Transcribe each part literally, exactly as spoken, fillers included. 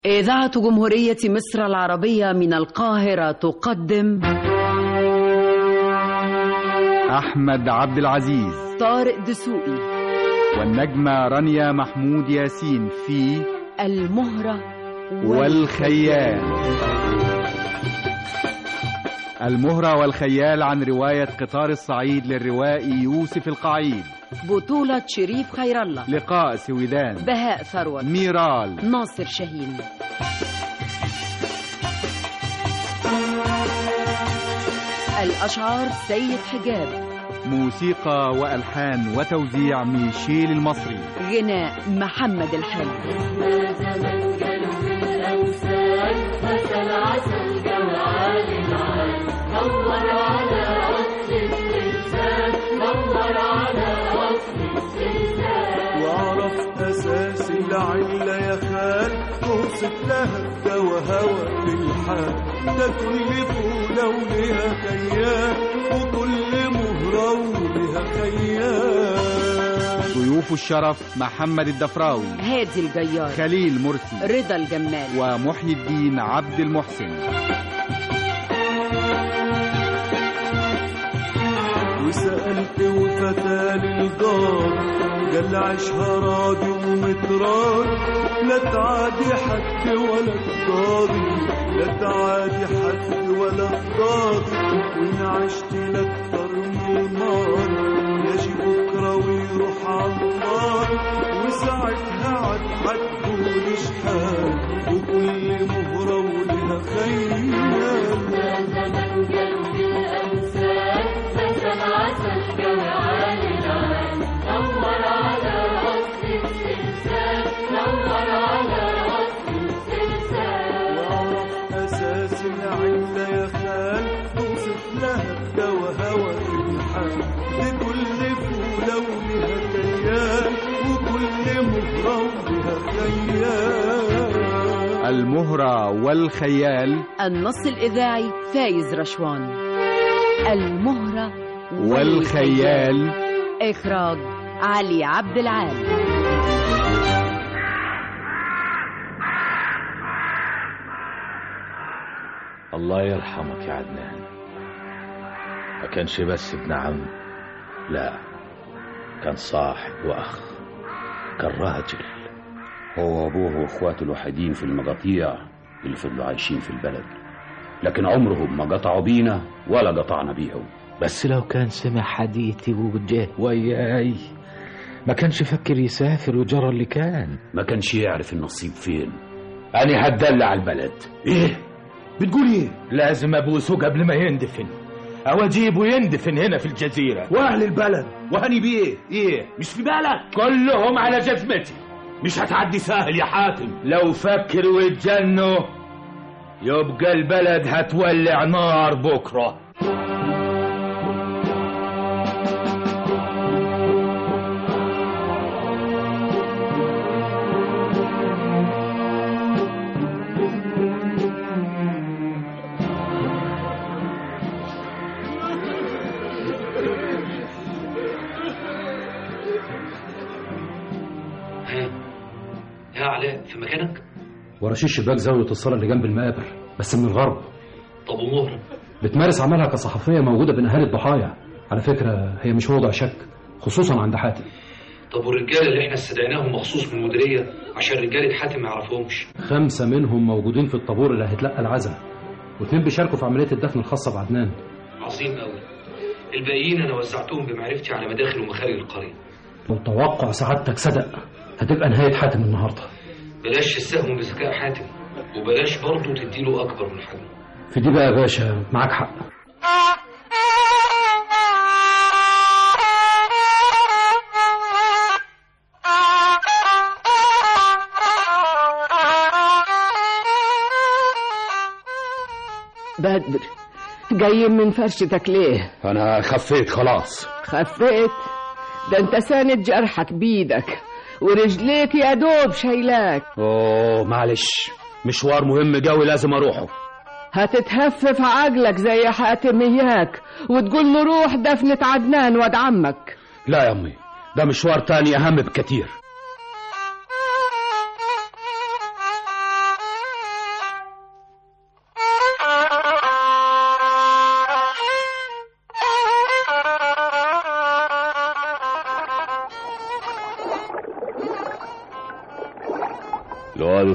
إذاعة جمهورية مصر العربية من القاهرة تقدم أحمد عبد العزيز، طارق دسوقي، والنجمة رانيا محمود ياسين في المهرة والخيال. المهرة والخيال عن رواية قطار الصعيد للروائي يوسف القعيد، بطولة شريف خير الله، لقاء سويدان، بهاء ثروت، ميرال، ناصر شاهين. الأشعار سيد حجاب، موسيقى وألحان وتوزيع ميشيل المصري، غناء محمد الحلو. واعرف اساس العله يا خال، توصف لها الدوا هوى في الحال، ده كل فوله ولها خيال، وكل مهره ولها خيال. ضيوف الشرف محمد الدفراوي، هادي الجيار، خليل مرسي، رضا الجمال، ومحيي الدين عبد المحسن. وسألت وفتى للجار، قال عيشها راضي ومتراضي، لا تعادي حد ولا تضاضي، لا تعادي حد ولا تضاضي، وإن عشت لأكتر من النار، يجي بكرة ويروح عالنار، وساعتها عاد حتقول شحال، وكل مهرة ولها خيال. أساس العلة يا خال، توصف لها الدوا هوى في الحال، لكل فولة ولها كيان، وكل مهرة ولها خيال. المهرة والخيال. النص الإذاعي فايز رشوان. المهرة والخيال. إخراج علي عبد العال. الله يرحمك يا عدنان، ما كانش بس ابن عم، لا كان صاحب واخ، كان راجل. هو وابوه واخواته الوحيدين في المقاطيع اللي فضلوا عايشين في البلد، لكن عمرهم ما قطعوا بينا ولا قطعنا بيهم. بس لو كان سمع حديثي وجه وياي ما كانش فكر يسافر وجرى اللي كان، ما كانش يعرف النصيب فين. أنا هتدلع البلد. ايه بتقول ايه؟ لازم ابوسه قبل ما يندفن، او اجيبه يندفن هنا في الجزيرة. واهل البلد وهني بيه ايه مش في بالك؟ كلهم على جزمتي، مش هتعدي سهل يا حاتم. لو فكروا ويتجنوا يبقى البلد هتولع نار بكرة. يا علاء في مكانك؟ ورا شيش شباك زاوية الصالة اللي جنب المقابر، بس من الغرب. طب ومهرة؟ بتمارس عملها كصحفية موجودة بين أهالي الضحايا. على فكرة هي مش موضع شك، خصوصا عند حاتم. طب والرجالة اللي احنا استدعيناهم مخصوص من المديرية عشان رجالة حاتم ما يعرفهمش؟ خمسة منهم موجودين في الطابور اللي هيتلقى العزاء، واثنين بيشاركوا في عملية الدفن الخاصة بعدنان. عظيم قوي. الباقيين أنا وزعتهم بمعرفتي على مداخل ومخارج القرية. لو توقع سعادتك صدق هتبقى نهاية حاتم النهاردة. بلاش تستهون بذكاء حاتم، وبلاش برضه تديله أكبر من حجمه. في دي بقى يا باشا معاك حق. بدر، جاي من فرشتك ليه؟ انا خفيت خلاص. خفيت؟ ده انت ساند جرحك بيدك ورجليك يا دوب شايلاك. اوه معلش، مشوار مهم قوي لازم اروحه. هتتهفف عقلك زي حاتم اياك وتقول له روح دفنة عدنان واد عمك. لا يا امي، ده مشوار تاني اهم بكتير.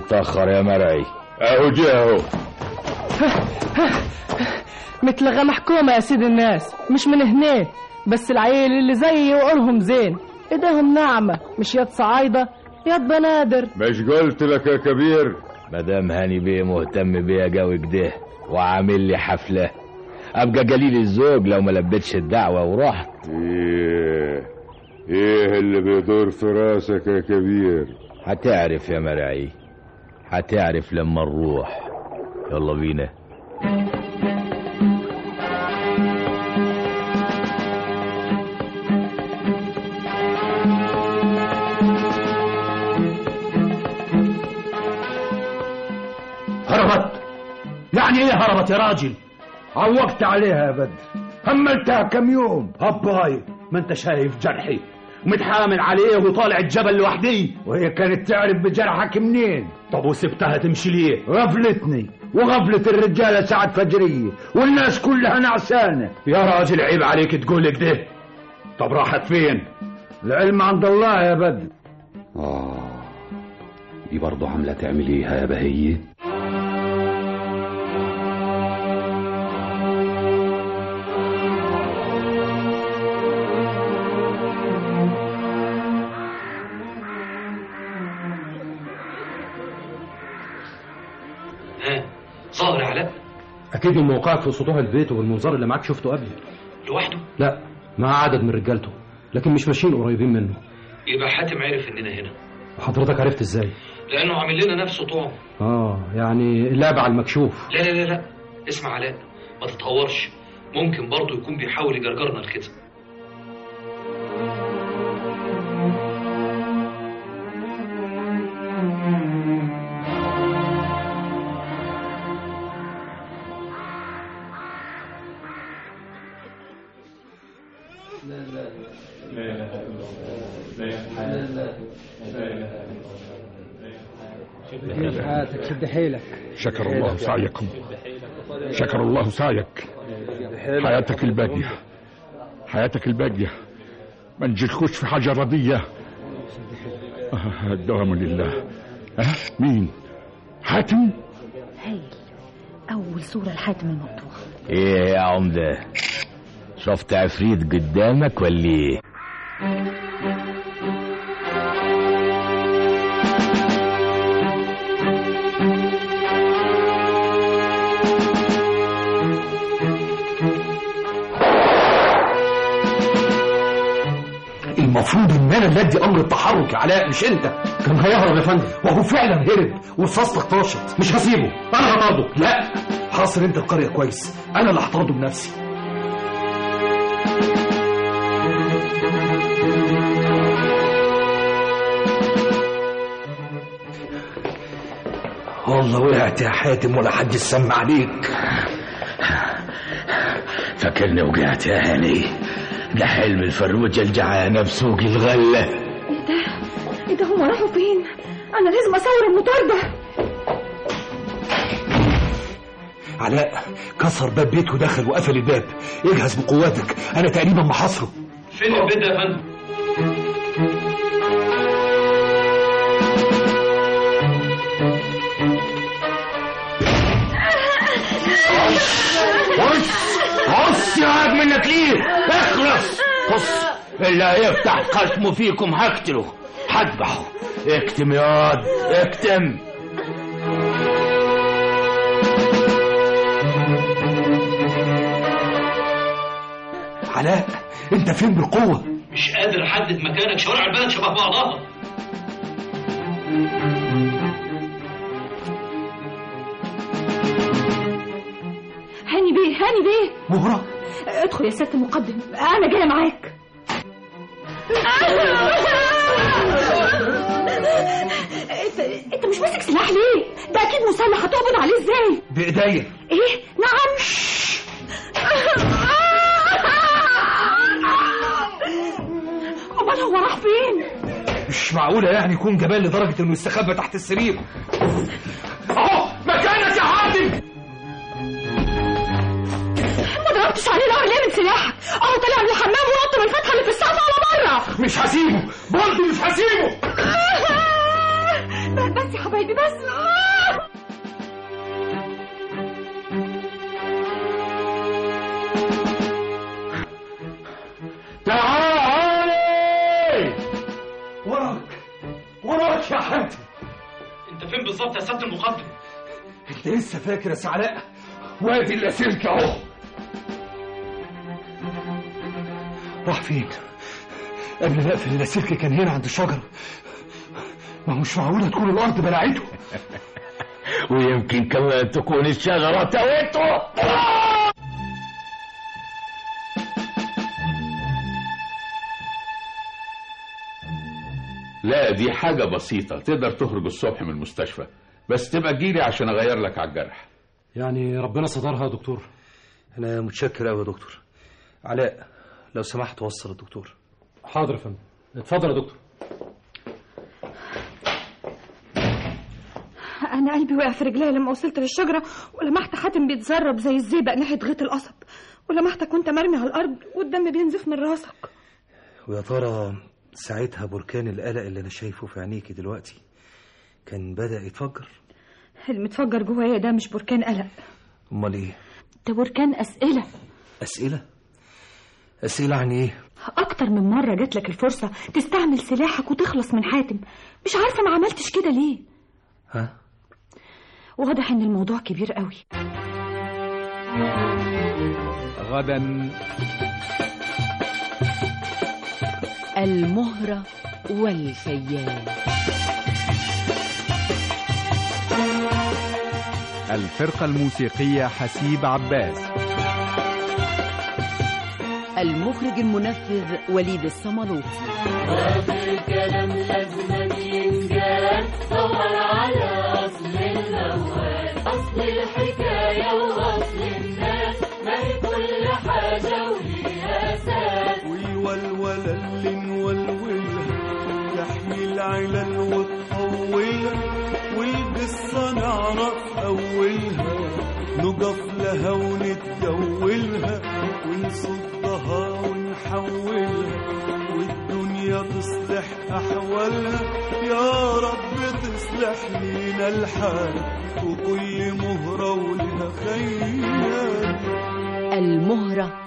متأخر يا مرعي. اهو جه اهو. متلغى محكومة يا سيد الناس، مش من هنا، بس العيل اللي زيي وقولهم زين، ايديهم ناعمة، مش يد صعايدة يد بنادر. مش قلت لك يا كبير؟ مدام هاني بيه مهتم بيا جوي كده وعامل لي حفلة، ابقى قليل الزوج لو ما لبيتش الدعوة ورحت. ايه ايه اللي بيدور في راسك يا كبير؟ هتعرف يا مرعي، هتعرف لما نروح. يلا بينا. هربت؟ يعني ايه هربت يا راجل؟ عوقت عليها يا بدر، هملتها كم يوم. هباي، ما انت شايف جرحي متحامل عليه وطالع الجبل لوحدي، وهي كانت تعرف بجرحك منين؟ طب وسبتها تمشي ليه؟ غفلتني وغفلت الرجاله ساعة فجريه والناس كلها نعسانه. يا راجل عيب عليك تقول كده. طب راحت فين؟ العلم عند الله يا بدر. اه دي برضه عامله تعمل ايه يا بهيه؟ ظاهر علاء؟ اكيد من موقعك في سطوح البيت والمنظار اللي معاك شفته قبل. لوحده؟ لا، مع عدد من رجالته، لكن مش ماشيين قريبين منه. يبقى حاتم عرف اننا هنا. وحضرتك عرفت ازاي؟ لانه عامل لنا نفسه طعم. اه يعني اللعب على المكشوف. لا لا لا لا اسمع علاء، ما تتهورش، ممكن برضه يكون بيحاول يجرجرنا لكده. حياتك، شد حيلك. شكر الله سعيكم، شكر الله سعيك. حياتك الباقية، حياتك الباقية، ما نجيلكوش في حاجة رضية. آه الدوام لله. ها أه؟ مين؟ حاتم؟ هاي أول صورة لحاتم المقطوع. ايه يا عمدة، شفت عفريت قدامك ولا ايه؟ المفروض ان انا اللي ادي امر التحرك يا علاء مش انت. كان هيهرب يا فندم، وهو فعلا هرب والفصل طاشت. مش هسيبه، انا هطرده. لا، حاصر انت القريه كويس، انا اللي هطرده بنفسي. والله وقعت يا حاتم ولا حد سمع عليك. فاكرني وقعت يا هاني؟ ده حلم الفروجة الجعانة بسوق الغلة. ايه ده؟ ايه ده؟ هما راحوا فين؟ انا لازم اصور المطاردة. علاء كسر باب بيته ودخل وقفل الباب. اجهز بقواتك، انا تقريبا محاصره. فين البيت ده يا فندم؟ بص بص يا واد منك ليه؟ اخلص. بص اللي هيفتح قسمه فيكم هقتله، هذبحه. اكتم يا واد، اكتم. علاء انت فين بالقوة؟ مش قادر احدد مكانك، شوارع البلد شبه بعضها. هاني بيه، هاني بيه. مهرة ادخل يا سيادة المقدم، انا جاية معاك. انت انت مش ماسك سلاح ليه؟ ده اكيد مسلح، هتقبض عليه ازاي؟ بايديا. ايه؟ نعم. امال هو راح فين؟ مش معقولة يعني يكون جبان لدرجة انه يستخبى تحت السرير. اهو مكانك يا حاتم. ما ضربتش عليه نار ليه من سلاحك؟ اهو طلع من الحمام ونط من الفتحة اللي في السقف على بره. مش هسيبه، برضه مش هسيبه. بس يا حبيبي حبايبي بس. آه! تعالي وراك وراك يا حاتم. انت فين بالظبط يا سياده المقدم؟ انت لسه فاكر يا سعلاء؟ وادي اللاسلكي اهو. راح فين؟ قبل ما اقفل اللاسلكي كان هنا عند الشجره. ما هو مش معقوله تكون الارض بلعته. ويمكن كمان تكون الشجره تويته. لا دي حاجة بسيطة، تقدر تخرج الصبح من المستشفى، بس تبقى تجيلي عشان اغير لك على الجرح. يعني ربنا سترها يا دكتور. انا متشكر قوي يا دكتور. علاء لو سمحت وصل الدكتور. حاضر يا فندم. اتفضل يا دكتور. انا قلبي وقع في رجلي لما وصلت للشجره ولمحت حاتم بيتزرب زي الزيبق ناحيه غيط القصب، ولمحتك وانت مرمي على الارض والدم بينزف من راسك. ويا ترى ساعتها بركان القلق اللي انا شايفه في عينيكي دلوقتي كان بدأ يتفجر؟ المتفجر جوايا ده مش بركان قلق. امال ايه؟ ده بركان اسئله. اسئله؟ اسئله عن ايه؟ اكتر من مره جات لك الفرصه تستعمل سلاحك وتخلص من حاتم، مش عارفه ما عملتش كده ليه؟ ها؟ واضح ان الموضوع كبير قوي. غدا المهرة والخيال. الفرقة الموسيقية حسيب عباس. المخرج المنفذ وليد الصملوطي. وفي الكلام لازم ينجال، دور على أصل الموال، أصل الحكاية وأصل الناس، ما هي كل حاجة وليها أساس. ويولول اللي نولولها تحمي العلل وتطولها، والقصة نعرف أولها، نقف لها ونتجولها ونصدها ونحولها، والدنيا تصلح أحوالها. يا رب تصلح لينا الحال، وكل مهرة ولها خيال. المهرة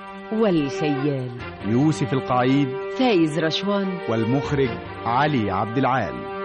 والخيال. يوسف القعيد، فايز رشوان، والمخرج علي عبد العال.